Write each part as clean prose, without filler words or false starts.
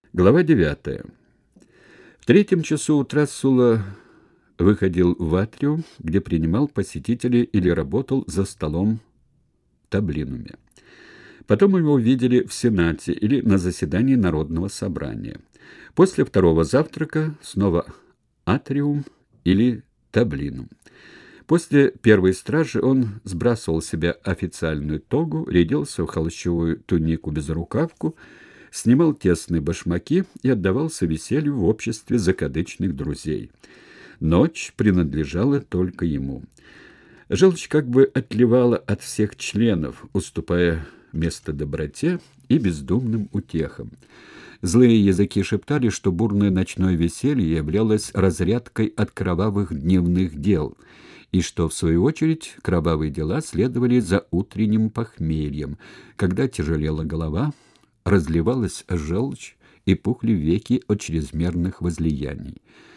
Глава 9. В 3 часу утра Сула выходил в атриум, где принимал посетителей или работал за столом в таблинуме. Потом его видели в Сенате или на заседании Народного собрания. После второго завтрака снова атриум или таблинум. После первой стражи он сбрасывал с себя официальную тогу, рядился в холщовую тунику-безрукавку, снимал тесные башмаки и отдавался веселью в обществе закадычных друзей. Ночь принадлежала только ему. Желчь как бы отливала от всех членов, уступая место доброте и бездумным утехам. Злые языки шептали, что бурное ночное веселье являлось разрядкой от кровавых дневных дел, и что, в свою очередь, кровавые дела следовали за утренним похмельем, когда тяжелела голова, разливалась желчь и пухли веки от чрезмерных возлияний.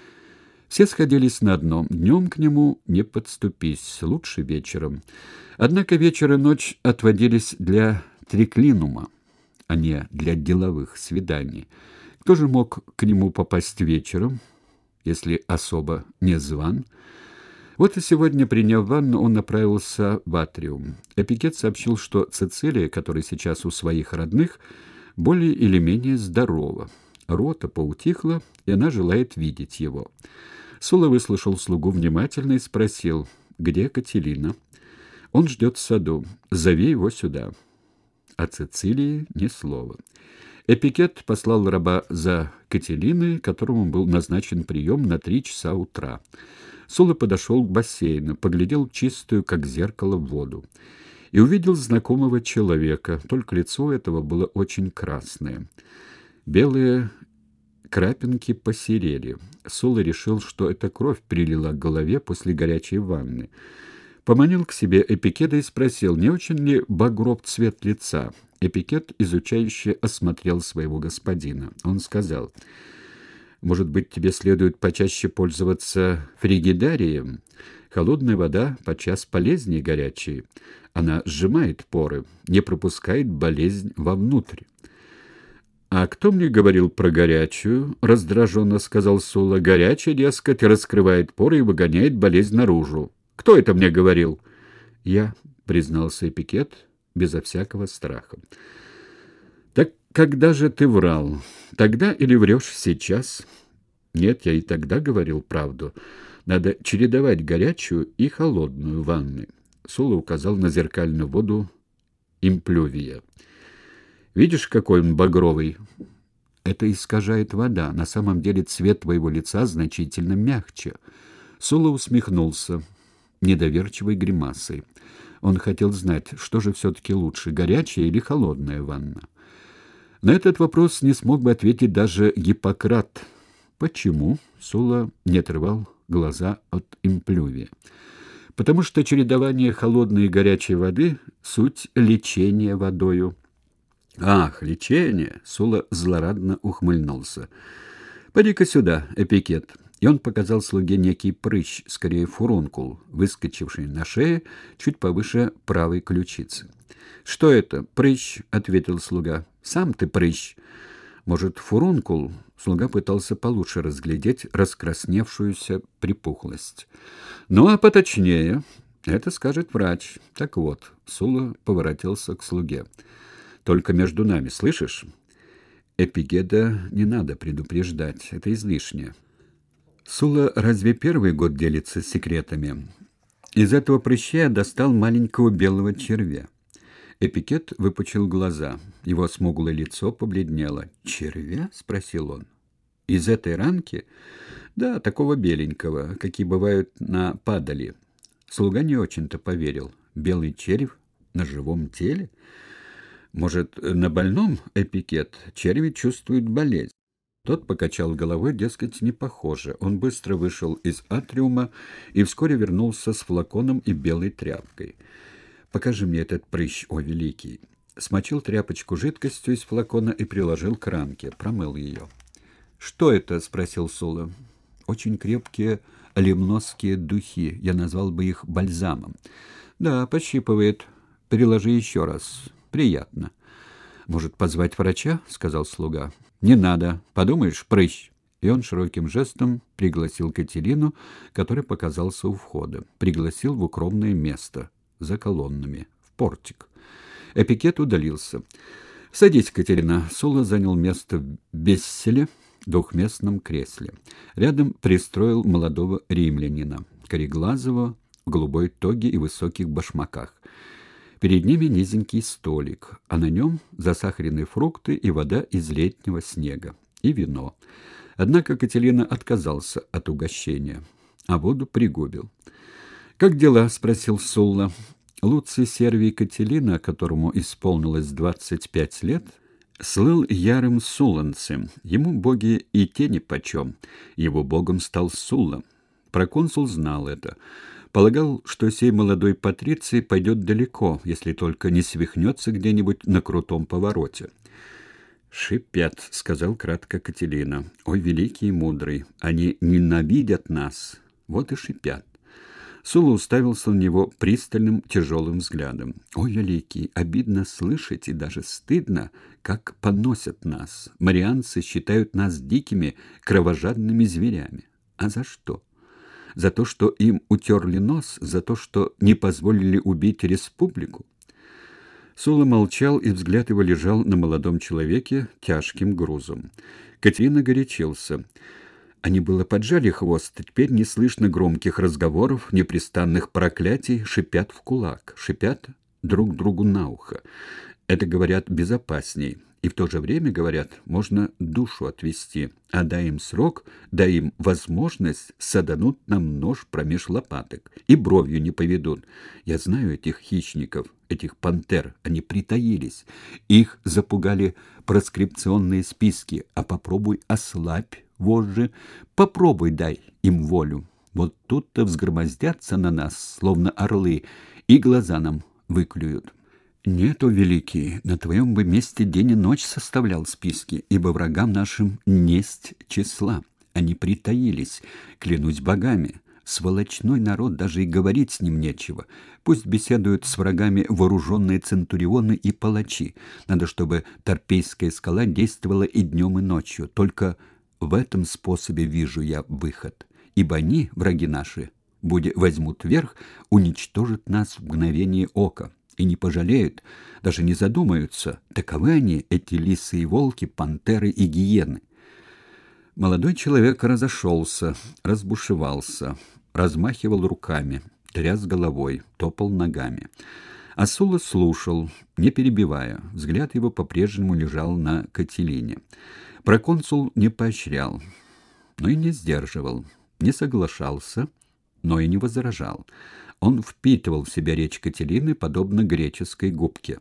Все сходились на одном: днем к нему не подступись, лучше вечером. Однако вечер и ночь отводились для триклинума, а не для деловых свиданий. Кто же мог к нему попасть вечером, если особо не зван? Вот и сегодня, приняв ванну, он направился в атриум. Эпикет сообщил, что Цицилия, которая сейчас у своих родных, более или менее здорова. Рота поутихла, и она желает видеть его. Сула выслушал слугу внимательно и спросил: «Где Кателина?» «Он ждет в саду. Зови его сюда». О Цицилии ни слова. Эпикет послал раба за Кателиной, которому был назначен прием на 3 часа утра. Сула подошел к бассейну, поглядел в чистую, как зеркало, воду и увидел знакомого человека, только лицо этого было очень красное. Белые крапинки посерели. Сула решил, что эта кровь прилила к голове после горячей ванны. Поманил к себе Эпикета и спросил, не очень ли багров цвет лица. Эпикет изучающе осмотрел своего господина. Он сказал: «Может быть, тебе следует почаще пользоваться фригидарием? Холодная вода подчас полезнее горячей. Она сжимает поры, не пропускает болезнь вовнутрь». «А кто мне говорил про горячую?» — раздраженно сказал Сула. «Горячая, дескать, раскрывает поры и выгоняет болезнь наружу. Кто это мне говорил?» «Я», — признался Эпикет, безо всякого страха. «Так когда же ты врал? Тогда или врешь сейчас?» «Нет, я и тогда говорил правду. Надо чередовать горячую и холодную ванны». Сула указал на зеркальную воду имплювия. «Видишь, какой он багровый?» «Это искажает вода. На самом деле цвет твоего лица значительно мягче». Сула усмехнулся недоверчивой гримасой. Он хотел знать, что же все-таки лучше, горячая или холодная ванна. На этот вопрос не смог бы ответить даже Гиппократ. «Почему?» — Сула не отрывал глаза от имплювия. «Потому что чередование холодной и горячей воды — суть лечения водою». «Ах, лечение!» — Сула злорадно ухмыльнулся. «Поди-ка сюда, Эпикет». И он показал слуге некий прыщ, скорее фурункул, выскочивший на шее чуть повыше правой ключицы. «Что это, прыщ?» — ответил слуга. «Сам ты прыщ». «Может, фурункул?» — слуга пытался получше разглядеть раскрасневшуюся припухлость. «Ну, а поточнее. Это скажет врач. Так вот», — Сула поворотился к слуге. «Только между нами, слышишь? Эпигеда не надо предупреждать, это излишне. Сула разве первый год делится секретами? Из этого прыща я достал маленького белого червя». Эпикет выпучил глаза. Его смуглое лицо побледнело. «Червя?» — спросил он. «Из этой ранки?» «Да, такого беленького, какие бывают на падали». Слуга не очень-то поверил. «Белый червь на живом теле?» «Может, на больном, Эпикет, черви чувствуют болезнь?» Тот покачал головой, дескать, не похоже. Он быстро вышел из атриума и вскоре вернулся с флаконом и белой тряпкой. «Покажи мне этот прыщ, о великий!» Смочил тряпочку жидкостью из флакона и приложил к ранке, промыл ее. «Что это?» — спросил Сула. «Очень крепкие лимносские духи. Я назвал бы их бальзамом». «Да, пощипывает. Переложи еще раз. Приятно». «Может, позвать врача?» — сказал слуга. «Не надо. Подумаешь, прыщ». И он широким жестом пригласил Катерину, который показался у входа. Пригласил в укромное место, за колоннами, в портик. Эпикет удалился. «Садись, Катерина». Сула занял место в бесселе, двухместном кресле. Рядом пристроил молодого римлянина, кореглазого, в голубой тоге и высоких башмаках. Перед ними низенький столик, а на нем засахаренные фрукты и вода из летнего снега, и вино. Однако Катерина отказался от угощения, а воду пригубил. «Как дела?» — спросил Сулла. Луций Сервий Кателина, которому исполнилось 25 лет, слыл ярым сулланцем. Ему боги и те нипочем. Его богом стал Сулла. Проконсул знал это. Полагал, что сей молодой патриций пойдет далеко, если только не свихнется где-нибудь на крутом повороте. «Шипят», — сказал кратко Кателина. «Ой, великий и мудрый, они ненавидят нас, вот и шипят». Сула уставился на него пристальным тяжелым взглядом. «Ой, великий, обидно слышать и даже стыдно, как поносят нас. Марианцы считают нас дикими, кровожадными зверями. А за что? За то, что им утерли нос? За то, что не позволили убить республику?» Сула молчал, и взгляд его лежал на молодом человеке тяжким грузом. Катерина горячился. Они было поджали хвост, теперь не слышно громких разговоров, непрестанных проклятий, шипят в кулак, шипят друг другу на ухо. Это, говорят, безопасней. И в то же время, говорят, можно душу отвести, а дай им срок, дай им возможность, саданут нам нож промеж лопаток и бровью не поведут. Я знаю этих хищников, этих пантер, они притаились. Их запугали проскрипционные списки, а попробуй ослабь вожжи, попробуй дай им волю. Вот тут-то взгромоздятся на нас, словно орлы, и глаза нам выклюют. Нет, о великий, на твоем бы месте день и ночь составлял списки, ибо врагам нашим несть числа. Они притаились, клянусь богами. Сволочной народ, даже и говорить с ним нечего. Пусть беседуют с врагами вооруженные центурионы и палачи. Надо, чтобы Торпейская скала действовала и днем, и ночью. Только в этом способе вижу я выход. Ибо они, враги наши, будь возьмут верх, уничтожат нас в мгновение ока. И не пожалеют, даже не задумаются, таковы они, эти лисы и волки, пантеры и гиены. Молодой человек разошелся, разбушевался, размахивал руками, тряс головой, топал ногами. А Сула слушал, не перебивая, взгляд его по-прежнему лежал на Кателине. Проконсул не поощрял, но и не сдерживал, не соглашался, но и не возражал. Он впитывал в себя речь Кателины, подобно греческой губке.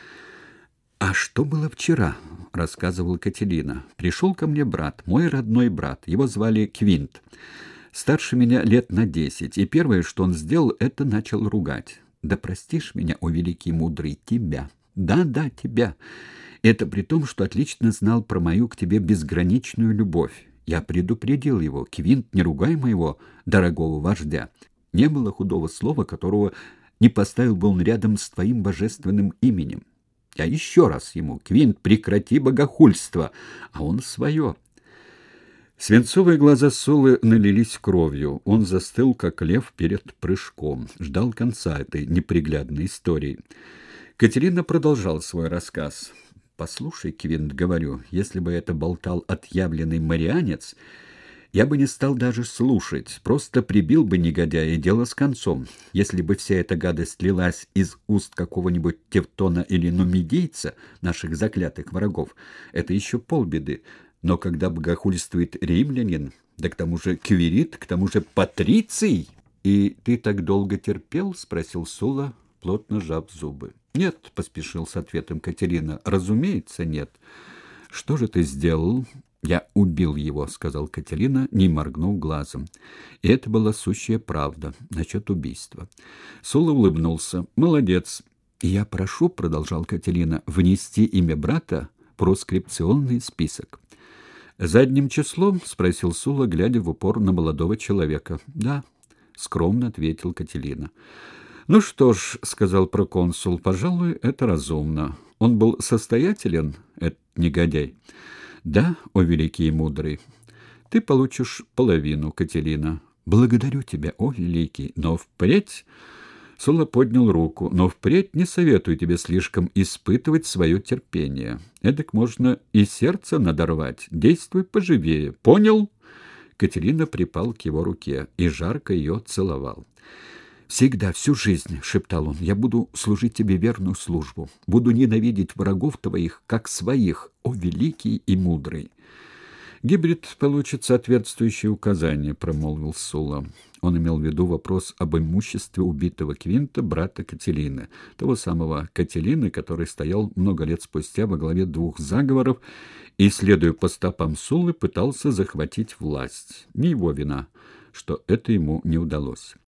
«А что было вчера?» — рассказывала Кателина. «Пришел ко мне брат, мой родной брат. Его звали Квинт. Старше меня лет на 10, и первое, что он сделал, это начал ругать. Да простишь меня, о великий мудрый, тебя. Да, тебя. Это при том, что отлично знал про мою к тебе безграничную любовь. Я предупредил его. Квинт, не ругай моего дорогого вождя. Не было худого слова, которого не поставил бы он рядом с твоим божественным именем. Я еще раз ему: Квинт, прекрати богохульство, а он свое». Свинцовые глаза Сулы налились кровью. Он застыл, как лев перед прыжком, ждал конца этой неприглядной истории. Катерина продолжала свой рассказ. «Послушай, Квинт, — говорю, — если бы это болтал отъявленный марианец, я бы не стал даже слушать, просто прибил бы негодяя, и дело с концом. Если бы вся эта гадость лилась из уст какого-нибудь тевтона или нумидийца, наших заклятых врагов, это еще полбеды. Но когда богохульствует римлянин, да к тому же квирит, к тому же патриций...» «И ты так долго терпел?» — спросил Сула, плотно сжав зубы. «Нет», — поспешил с ответом Катерина, — «разумеется, нет». «Что же ты сделал?» «Я убил его», — сказал Катерина, не моргнув глазом. И это была сущая правда насчет убийства. Сула улыбнулся. «Молодец». «Я прошу», — продолжал Катерина, — «внести имя брата в проскрипционный список». «Задним числом?» — спросил Сула, глядя в упор на молодого человека. «Да», — скромно ответил Катерина. «Ну что ж», — сказал проконсул, — «пожалуй, это разумно. Он был состоятелен, этот негодяй?» Да, о великий и мудрый, ты получишь половину, Катерина. Благодарю тебя, о великий, но впредь... Сула поднял руку. «Но впредь не советую тебе слишком испытывать свое терпение. Эдак можно и сердце надорвать. Действуй поживее. Понял?» Катерина припал к его руке и жарко ее целовал. «Всегда, всю жизнь, — шептал он, — я буду служить тебе верную службу. Буду ненавидеть врагов твоих, как своих, о великий и мудрый». «Гибрид получит соответствующие указания», — промолвил Сула. Он имел в виду вопрос об имуществе убитого Квинта, брата Кателины, того самого Кателины, который стоял много лет спустя во главе двух заговоров и, следуя по стопам Сулы, пытался захватить власть. Не его вина, что это ему не удалось.